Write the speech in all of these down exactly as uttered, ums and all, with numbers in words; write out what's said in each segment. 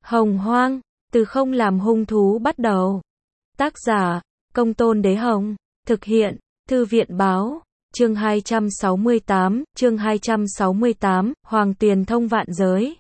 Hồng Hoang, từ không làm hung thú bắt đầu. Tác giả, Công Tôn Đế Hồng. Thực hiện, Thư viện Báo. Chương hai trăm sáu mươi tám, chương hai trăm sáu mươi tám, Hoàng Tuyền thông vạn giới.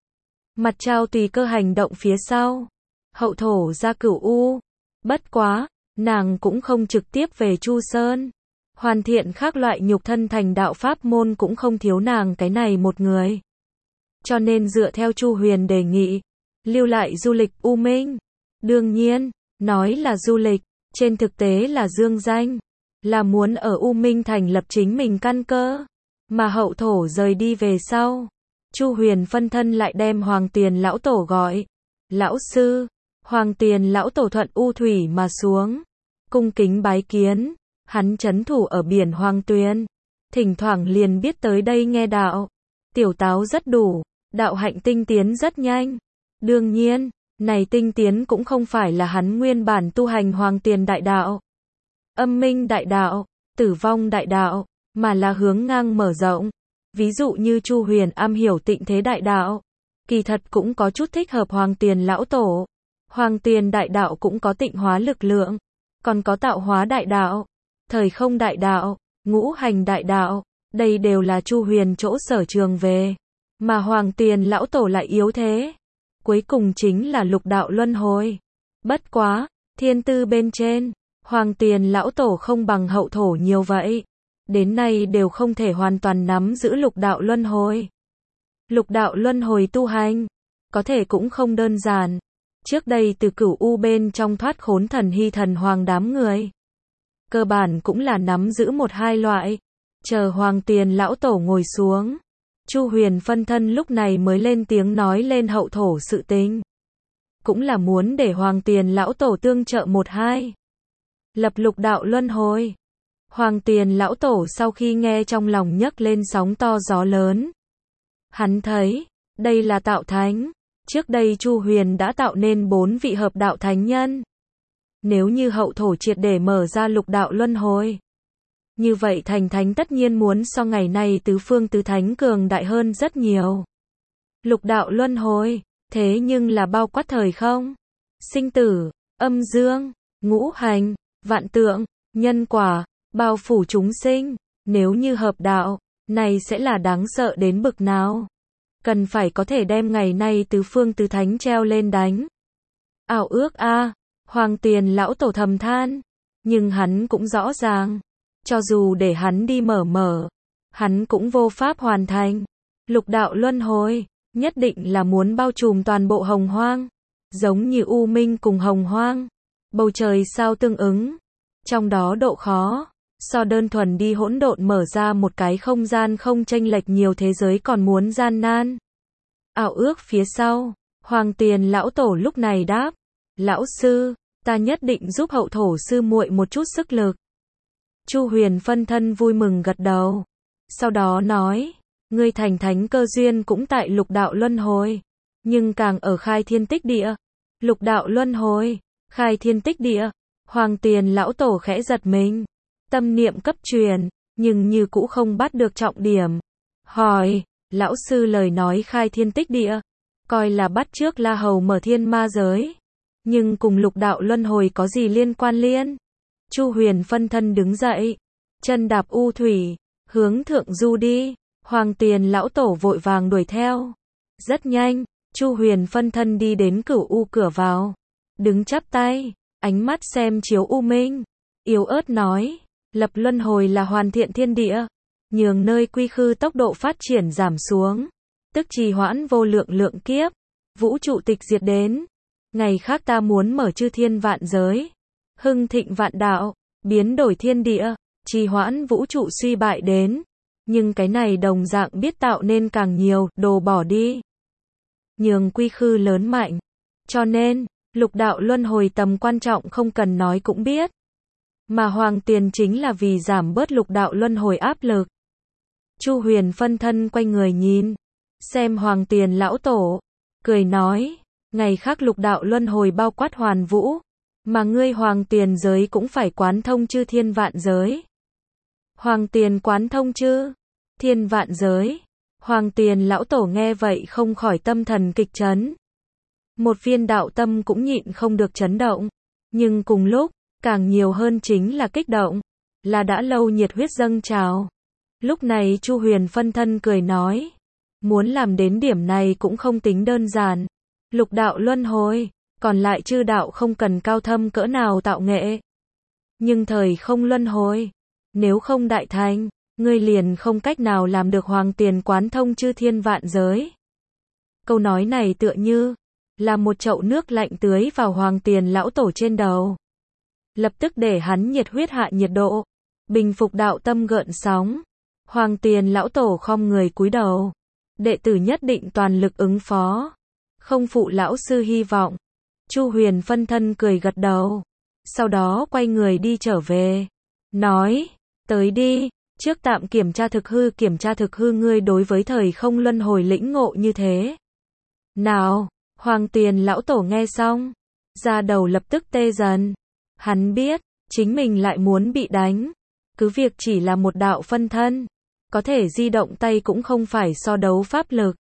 Mặt Trao tùy cơ hành động phía sau. Hậu thổ ra Cửu U. Bất quá, nàng cũng không trực tiếp về Chu Sơn. Hoàn thiện các loại nhục thân thành đạo pháp môn cũng không thiếu nàng cái này một người. Cho nên dựa theo Chu Huyền đề nghị, lưu lại du lịch U Minh. Đương nhiên, nói là du lịch, trên thực tế là dương danh, là muốn ở U Minh thành lập chính mình căn cơ. Mà hậu thổ rời đi về sau, Chu Huyền phân thân lại đem Hoàng Tuyền lão tổ gọi. Lão sư, Hoàng Tuyền lão tổ thuận U thủy mà xuống, cung kính bái kiến. Hắn trấn thủ ở biển Hoàng Tuyền, thỉnh thoảng liền biết tới đây nghe đạo. Tiểu táo rất đủ, đạo hạnh tinh tiến rất nhanh. Đương nhiên, này tinh tiến cũng không phải là hắn nguyên bản tu hành Hoàng Tuyền đại đạo, Âm Minh đại đạo, Tử vong đại đạo, mà là hướng ngang mở rộng. Ví dụ như Chu Huyền am hiểu tịnh thế đại đạo, kỳ thật cũng có chút thích hợp Hoàng Tuyền lão tổ. Hoàng Tuyền đại đạo cũng có tịnh hóa lực lượng, còn có tạo hóa đại đạo, thời không đại đạo, ngũ hành đại đạo, đây đều là Chu Huyền chỗ sở trường về. Mà Hoàng Tuyền lão tổ lại yếu thế. Cuối cùng chính là lục đạo luân hồi. Bất quá, thiên tư bên trên, Hoàng Tuyền lão tổ không bằng hậu thổ nhiều vậy. Đến nay đều không thể hoàn toàn nắm giữ lục đạo luân hồi. Lục đạo luân hồi tu hành, có thể cũng không đơn giản. Trước đây từ Cửu U bên trong thoát khốn thần hy thần hoàng đám người, cơ bản cũng là nắm giữ một hai loại. Chờ Hoàng Tuyền lão tổ ngồi xuống, Chu Huyền phân thân lúc này mới lên tiếng nói lên hậu thổ sự tình. Cũng là muốn để Hoàng Tuyền lão tổ tương trợ một hai. Lập lục đạo luân hồi. Hoàng Tuyền lão tổ sau khi nghe trong lòng nhấc lên sóng to gió lớn. Hắn thấy, đây là tạo thánh. Trước đây Chu Huyền đã tạo nên bốn vị hợp đạo thánh nhân. Nếu như hậu thổ triệt để mở ra lục đạo luân hồi, như vậy thành thánh tất nhiên muốn so ngày nay tứ phương tứ thánh cường đại hơn rất nhiều. Lục đạo luân hồi, thế nhưng là bao quát thời không, sinh tử, âm dương, ngũ hành, vạn tượng, nhân quả, bao phủ chúng sinh. Nếu như hợp đạo, này sẽ là đáng sợ đến bực nào. Cần phải có thể đem ngày nay tứ phương tứ thánh treo lên đánh. Ảo ước a, à, Hoàng Tuyền lão tổ thầm than, nhưng hắn cũng rõ ràng, cho dù để hắn đi mở mở, hắn cũng vô pháp hoàn thành. Lục đạo luân hồi, nhất định là muốn bao trùm toàn bộ hồng hoang, giống như U Minh cùng hồng hoang, bầu trời sao tương ứng, trong đó độ khó, so đơn thuần đi hỗn độn mở ra một cái không gian không chênh lệch nhiều thế giới còn muốn gian nan. Ảo ước phía sau, Hoàng Tuyền lão tổ lúc này đáp, lão sư, ta nhất định giúp hậu thổ sư muội một chút sức lực. Chu Huyền phân thân vui mừng gật đầu. Sau đó nói, ngươi thành thánh cơ duyên cũng tại lục đạo luân hồi, nhưng càng ở khai thiên tích địa. Lục đạo luân hồi, khai thiên tích địa. Hoàng Tuyền lão tổ khẽ giật mình, tâm niệm cấp truyền, nhưng như cũ không bắt được trọng điểm. Hỏi, lão sư lời nói khai thiên tích địa, coi là bắt trước La Hầu mở thiên ma giới, nhưng cùng lục đạo luân hồi có gì liên quan liên? Chu Huyền phân thân đứng dậy, chân đạp U thủy, hướng thượng du đi. Hoàng Tuyền lão tổ vội vàng đuổi theo. Rất nhanh, Chu Huyền phân thân đi đến Cửu U cửa vào, đứng chắp tay, ánh mắt xem chiếu U Minh, yếu ớt nói, lập luân hồi là hoàn thiện thiên địa, nhường nơi quy khư tốc độ phát triển giảm xuống, tức trì hoãn vô lượng lượng kiếp, vũ trụ tịch diệt đến. Ngày khác ta muốn mở chư thiên vạn giới, hưng thịnh vạn đạo, biến đổi thiên địa, trì hoãn vũ trụ suy bại đến. Nhưng cái này đồng dạng biết tạo nên càng nhiều đồ bỏ đi, nhường quy khư lớn mạnh. Cho nên, lục đạo luân hồi tầm quan trọng không cần nói cũng biết. Mà Hoàng Tuyền chính là vì giảm bớt lục đạo luân hồi áp lực. Chu Huyền phân thân quay người nhìn, xem Hoàng Tuyền lão tổ, cười nói, ngày khác lục đạo luân hồi bao quát hoàn vũ, mà ngươi Hoàng Tuyền giới cũng phải quán thông chư thiên vạn giới. Hoàng Tuyền quán thông chư thiên vạn giới. Hoàng Tuyền lão tổ nghe vậy không khỏi tâm thần kịch chấn. Một viên đạo tâm cũng nhịn không được chấn động. Nhưng cùng lúc, càng nhiều hơn chính là kích động. Là đã lâu nhiệt huyết dâng trào. Lúc này Chu Huyền phân thân cười nói. Muốn làm đến điểm này cũng không tính đơn giản. Lục đạo luân hồi, còn lại chư đạo không cần cao thâm cỡ nào tạo nghệ. Nhưng thời không luân hồi, nếu không đại thành, ngươi liền không cách nào làm được hoàng tiền quán thông chư thiên vạn giới. Câu nói này tựa như là một chậu nước lạnh tưới vào hoàng tiền lão tổ trên đầu. Lập tức để hắn nhiệt huyết hạ nhiệt độ, bình phục đạo tâm gợn sóng. Hoàng tiền lão tổ khom người cúi đầu. Đệ tử nhất định toàn lực ứng phó. Không phụ lão sư hy vọng. Chu Huyền phân thân cười gật đầu. Sau đó quay người đi trở về. Nói, tới đi, trước tạm kiểm tra thực hư kiểm tra thực hư ngươi đối với thời không luân hồi lĩnh ngộ như thế. Nào, Hoàng tiền lão tổ nghe xong. Da đầu lập tức tê dần. Hắn biết, chính mình lại muốn bị đánh. Cứ việc chỉ là một đạo phân thân. Có thể di động tay cũng không phải so đấu pháp lực.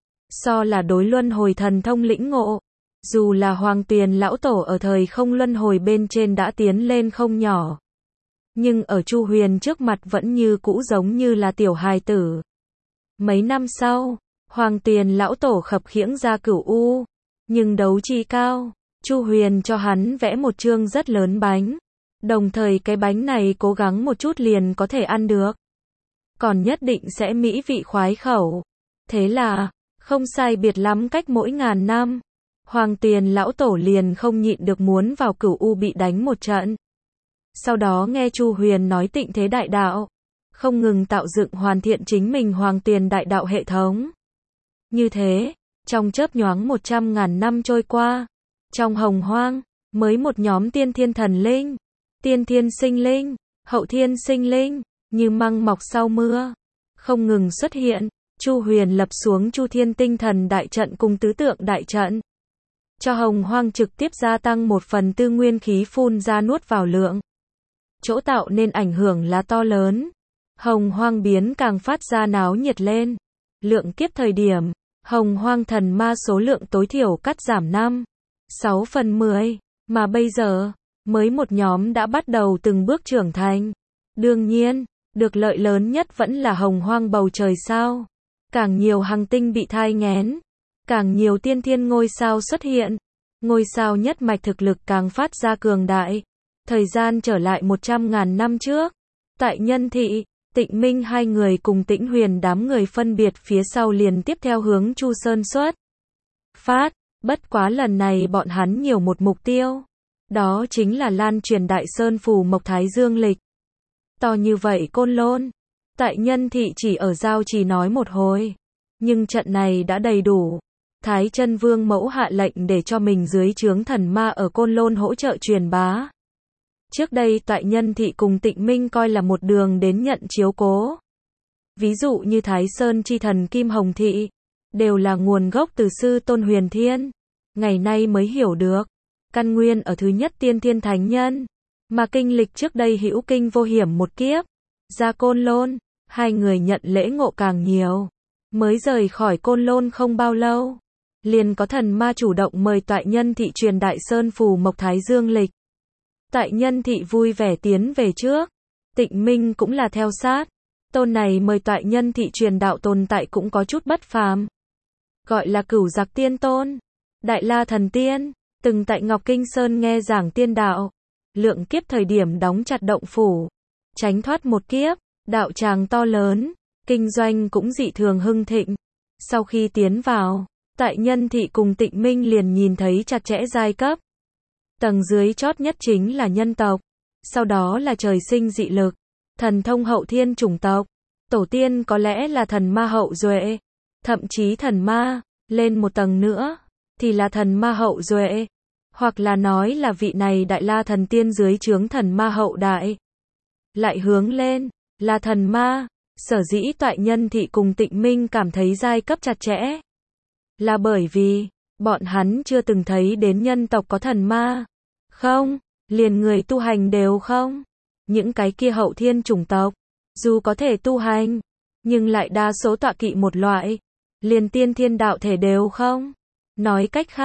So là đối luân hồi thần thông lĩnh ngộ. Dù là Hoàng tiền lão tổ ở thời không luân hồi bên trên đã tiến lên không nhỏ. Nhưng ở Chu Huyền trước mặt vẫn như cũ giống như là tiểu hài tử. Mấy năm sau, Hoàng tiền lão tổ khập khiễng ra cửu u. Nhưng đấu chi cao, Chu Huyền cho hắn vẽ một chương rất lớn bánh. Đồng thời cái bánh này cố gắng một chút liền có thể ăn được. Còn nhất định sẽ mỹ vị khoái khẩu. Thế là, không sai biệt lắm cách mỗi ngàn năm. Hoàng tiền lão tổ liền không nhịn được muốn vào cửu u bị đánh một trận. Sau đó nghe Chu Huyền nói tịnh thế đại đạo. Không ngừng tạo dựng hoàn thiện chính mình hoàng tiền đại đạo hệ thống. Như thế, trong chớp nhoáng một trăm ngàn năm trôi qua. Trong hồng hoang, mới một nhóm tiên thiên thần linh. Tiên thiên sinh linh, hậu thiên sinh linh, như măng mọc sau mưa. Không ngừng xuất hiện, Chu Huyền lập xuống Chu Thiên tinh thần đại trận cùng tứ tượng đại trận. Cho hồng hoang trực tiếp gia tăng một phần tư nguyên khí phun ra nuốt vào lượng. Chỗ tạo nên ảnh hưởng là to lớn. Hồng hoang biến càng phát ra náo nhiệt lên. Lượng kiếp thời điểm, hồng hoang thần ma số lượng tối thiểu cắt giảm năm, sáu phần mười. Mà bây giờ, mới một nhóm đã bắt đầu từng bước trưởng thành. Đương nhiên, được lợi lớn nhất vẫn là hồng hoang bầu trời sao. Càng nhiều hành tinh bị thai nghén. Càng nhiều tiên thiên ngôi sao xuất hiện. Ngôi sao nhất mạch thực lực càng phát ra cường đại. Thời gian trở lại một trăm ngàn năm trước. Tại Nhân Thị, Tịnh Minh hai người cùng Tĩnh Huyền đám người phân biệt phía sau liền tiếp theo hướng Chu Sơn xuất phát. Bất quá lần này bọn hắn nhiều một mục tiêu. Đó chính là lan truyền Đại Sơn Phù Mộc Thái Dương lịch. To như vậy Côn Lôn. Tại Nhân Thị chỉ ở giao chỉ nói một hồi. Nhưng trận này đã đầy đủ. Thái Chân Vương mẫu hạ lệnh để cho mình dưới trướng thần ma ở Côn Lôn hỗ trợ truyền bá. Trước đây Tại Nhân Thị cùng Tịnh Minh coi là một đường đến nhận chiếu cố. Ví dụ như Thái Sơn chi thần Kim Hồng Thị, đều là nguồn gốc từ sư Tôn Huyền Thiên. Ngày nay mới hiểu được, căn nguyên ở thứ nhất tiên thiên thánh nhân, mà kinh lịch trước đây hữu kinh vô hiểm một kiếp. Ra Côn Lôn, hai người nhận lễ ngộ càng nhiều. Mới rời khỏi Côn Lôn không bao lâu, liền có thần ma chủ động mời Tại Nhân Thị truyền Đại Sơn Phù Mộc Thái Dương lịch. Tại Nhân Thị vui vẻ tiến về trước. Tịnh Minh cũng là theo sát. Tôn này mời Tại Nhân Thị truyền đạo tồn tại cũng có chút bất phàm. Gọi là Cửu Giặc Tiên Tôn. Đại La Thần Tiên. Từng tại Ngọc Kinh Sơn nghe giảng tiên đạo. Lượng kiếp thời điểm đóng chặt động phủ. Tránh thoát một kiếp. Đạo tràng to lớn. Kinh doanh cũng dị thường hưng thịnh. Sau khi tiến vào, Tại Nhân Thị cùng Tịnh Minh liền nhìn thấy chặt chẽ giai cấp. Tầng dưới chót nhất chính là nhân tộc. Sau đó là trời sinh dị lực. Thần thông hậu thiên chủng tộc. Tổ tiên có lẽ là thần ma hậu duệ. Thậm chí thần ma, lên một tầng nữa, thì là thần ma hậu duệ. Hoặc là nói là vị này Đại La Thần Tiên dưới trướng thần ma hậu đại. Lại hướng lên, là thần ma. Sở dĩ Toại Nhân Thị cùng Tịnh Minh cảm thấy giai cấp chặt chẽ. Là bởi vì, bọn hắn chưa từng thấy đến nhân tộc có thần ma. Không, liền người tu hành đều không. Những cái kia hậu thiên chủng tộc, dù có thể tu hành, nhưng lại đa số tọa kỵ một loại. Liền tiên thiên đạo thể đều không. Nói cách khác,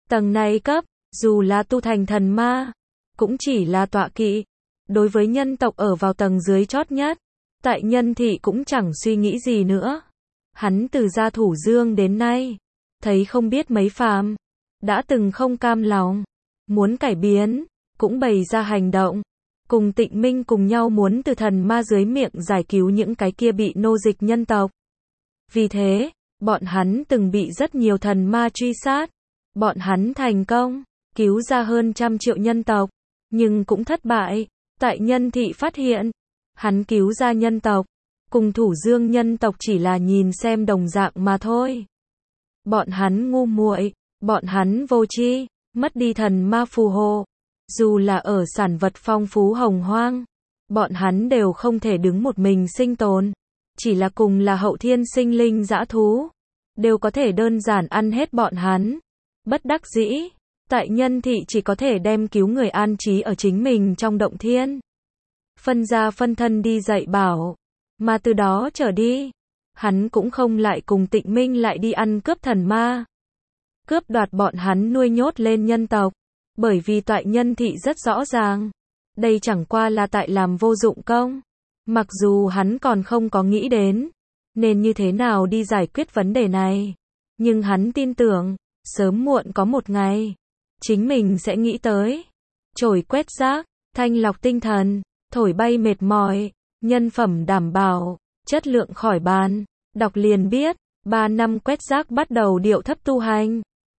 Tầng này cấp, dù là tu thành thần ma, cũng chỉ là tọa kỵ. Đối với nhân tộc ở vào tầng dưới chót nhất, tại Nhân Thị cũng chẳng suy nghĩ gì nữa. Hắn từ gia thủ dương đến nay, thấy không biết mấy phàm, đã từng không cam lòng, muốn cải biến, cũng bày ra hành động, cùng Tịnh Minh cùng nhau muốn từ thần ma dưới miệng giải cứu những cái kia bị nô dịch nhân tộc. Vì thế, bọn hắn từng bị rất nhiều thần ma truy sát, bọn hắn thành công, cứu ra hơn trăm triệu nhân tộc, nhưng cũng thất bại. Tại Nhân Thị phát hiện, hắn cứu ra nhân tộc, cùng thủ dương nhân tộc chỉ là nhìn xem đồng dạng mà thôi. Bọn hắn ngu muội, bọn hắn vô tri, mất đi thần ma phù hộ. Dù là ở sản vật phong phú hồng hoang, bọn hắn đều không thể đứng một mình sinh tồn. Chỉ là cùng là hậu thiên sinh linh dã thú, đều có thể đơn giản ăn hết bọn hắn. Bất đắc dĩ, tại Nhân Thị chỉ có thể đem cứu người an trí ở chính mình trong động thiên. Phân ra phân thân đi dạy bảo. Mà từ đó trở đi, hắn cũng không lại cùng Tịnh Minh lại đi ăn cướp thần ma. Cướp đoạt bọn hắn nuôi nhốt lên nhân tộc. Bởi vì tại Nhân Thị rất rõ ràng, đây chẳng qua là tại làm vô dụng công. Mặc dù hắn còn không có nghĩ đến, nên như thế nào đi giải quyết vấn đề này. Nhưng hắn tin tưởng, sớm muộn có một ngày, chính mình sẽ nghĩ tới. Chổi quét rác, thanh lọc tinh thần, thổi bay mệt mỏi, nhân phẩm đảm bảo, chất lượng khỏi bàn. Đọc liền biết, ba năm quét rác bắt đầu điệu thấp tu hành.